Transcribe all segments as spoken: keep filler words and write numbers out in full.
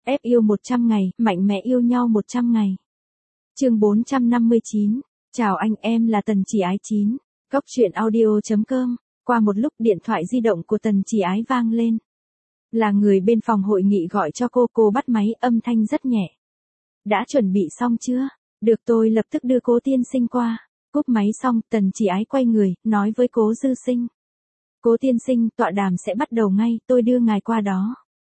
Ép yêu một trăm ngày, mạnh mẽ yêu nhau một trăm ngày. Chương bốn trăm năm mươi chín. Chào anh, em là Tần Chỉ Ái chín. Cốc truyện audio chấm com. Qua một lúc điện thoại di động của Tần Chỉ Ái vang lên. Là người bên phòng hội nghị gọi cho cô, cô bắt máy, âm thanh rất nhẹ. Đã chuẩn bị xong chưa? Được, tôi lập tức đưa Cố tiên sinh qua. Cúp máy xong, Tần Chỉ Ái quay người, nói với Cố Dư Sinh. Cố tiên sinh, tọa đàm sẽ bắt đầu ngay, tôi đưa ngài qua đó.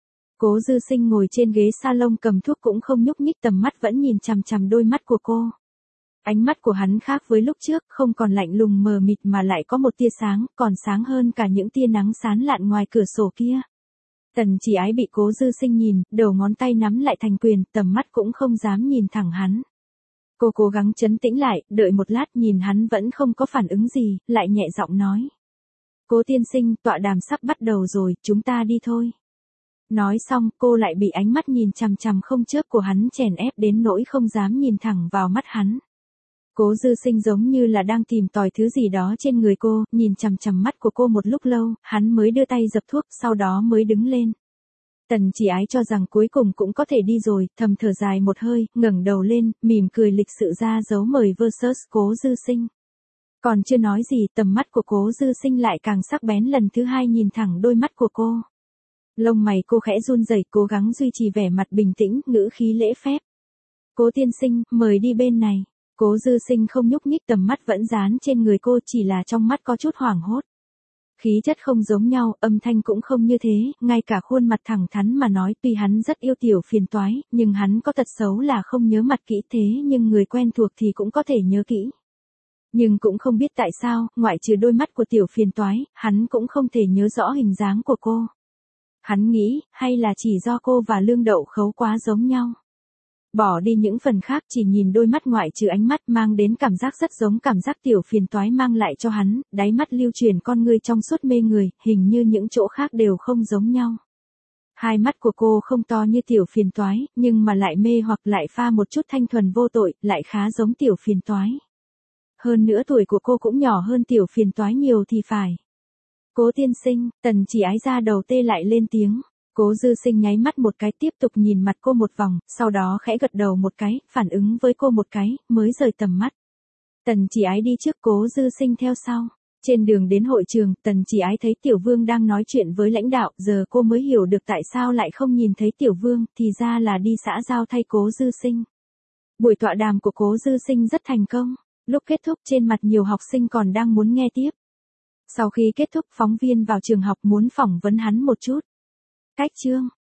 Cố Dư Sinh ngồi trên ghế salon cầm thuốc cũng không nhúc nhích, tầm mắt vẫn nhìn chằm chằm đôi mắt của cô. Ánh mắt của hắn khác với lúc trước, không còn lạnh lùng mờ mịt mà lại có một tia sáng, còn sáng hơn cả những tia nắng sán lạn ngoài cửa sổ kia. Tần Chỉ Ái bị Cố Dư Sinh nhìn, đầu ngón tay nắm lại thành quyền, tầm mắt cũng không dám nhìn thẳng hắn. Cô cố gắng trấn tĩnh lại, đợi một lát nhìn hắn vẫn không có phản ứng gì, lại nhẹ giọng nói. Cố tiên sinh, tọa đàm sắp bắt đầu rồi, chúng ta đi thôi. Nói xong, cô lại bị ánh mắt nhìn chằm chằm không chớp của hắn chèn ép đến nỗi không dám nhìn thẳng vào mắt hắn. Cố Dư Sinh giống như là đang tìm tòi thứ gì đó trên người cô, nhìn chằm chằm mắt của cô một lúc lâu, hắn mới đưa tay dập thuốc, sau đó mới đứng lên. Tần Chỉ Ái cho rằng cuối cùng cũng có thể đi rồi, thầm thở dài một hơi, ngẩng đầu lên, mỉm cười lịch sự ra dấu mời versus Cố Dư Sinh. Còn chưa nói gì, tầm mắt của Cố Dư Sinh lại càng sắc bén, lần thứ hai nhìn thẳng đôi mắt của cô. Lông mày cô khẽ run rẩy, cố gắng duy trì vẻ mặt bình tĩnh, ngữ khí lễ phép. Cố tiên sinh, mời đi bên này. Cố Dư Sinh không nhúc nhích, tầm mắt vẫn dán trên người cô, chỉ là trong mắt có chút hoảng hốt. Khí chất không giống nhau, âm thanh cũng không như thế, ngay cả khuôn mặt thẳng thắn mà nói, tuy hắn rất yêu Tiểu Phiền Toái, nhưng hắn có tật xấu là không nhớ mặt kỹ, thế nhưng người quen thuộc thì cũng có thể nhớ kỹ. Nhưng cũng không biết tại sao, ngoại trừ đôi mắt của Tiểu Phiền Toái, hắn cũng không thể nhớ rõ hình dáng của cô. Hắn nghĩ, hay là chỉ do cô và Lương Đậu Khấu quá giống nhau. Bỏ đi những phần khác, chỉ nhìn đôi mắt ngoại trừ ánh mắt mang đến cảm giác rất giống cảm giác Tiểu Phiền Toái mang lại cho hắn, đáy mắt lưu truyền con ngươi trong suốt mê người, hình như những chỗ khác đều không giống nhau. Hai mắt của cô không to như Tiểu Phiền Toái, nhưng mà lại mê hoặc lại pha một chút thanh thuần vô tội, lại khá giống Tiểu Phiền Toái. Hơn nữa tuổi của cô cũng nhỏ hơn Tiểu Phiền Toái nhiều thì phải. Cố tiên sinh, Tần Chỉ Ái ra đầu tê lại lên tiếng. Cố Dư Sinh nháy mắt một cái, tiếp tục nhìn mặt cô một vòng, sau đó khẽ gật đầu một cái, phản ứng với cô một cái, mới rời tầm mắt. Tần Chỉ Ái đi trước, Cố Dư Sinh theo sau. Trên đường đến hội trường, Tần Chỉ Ái thấy Tiểu Vương đang nói chuyện với lãnh đạo, giờ cô mới hiểu được tại sao lại không nhìn thấy Tiểu Vương, thì ra là đi xã giao thay Cố Dư Sinh. Buổi tọa đàm của Cố Dư Sinh rất thành công, lúc kết thúc trên mặt nhiều học sinh còn đang muốn nghe tiếp. Sau khi kết thúc, phóng viên vào trường học muốn phỏng vấn hắn một chút. Cách chương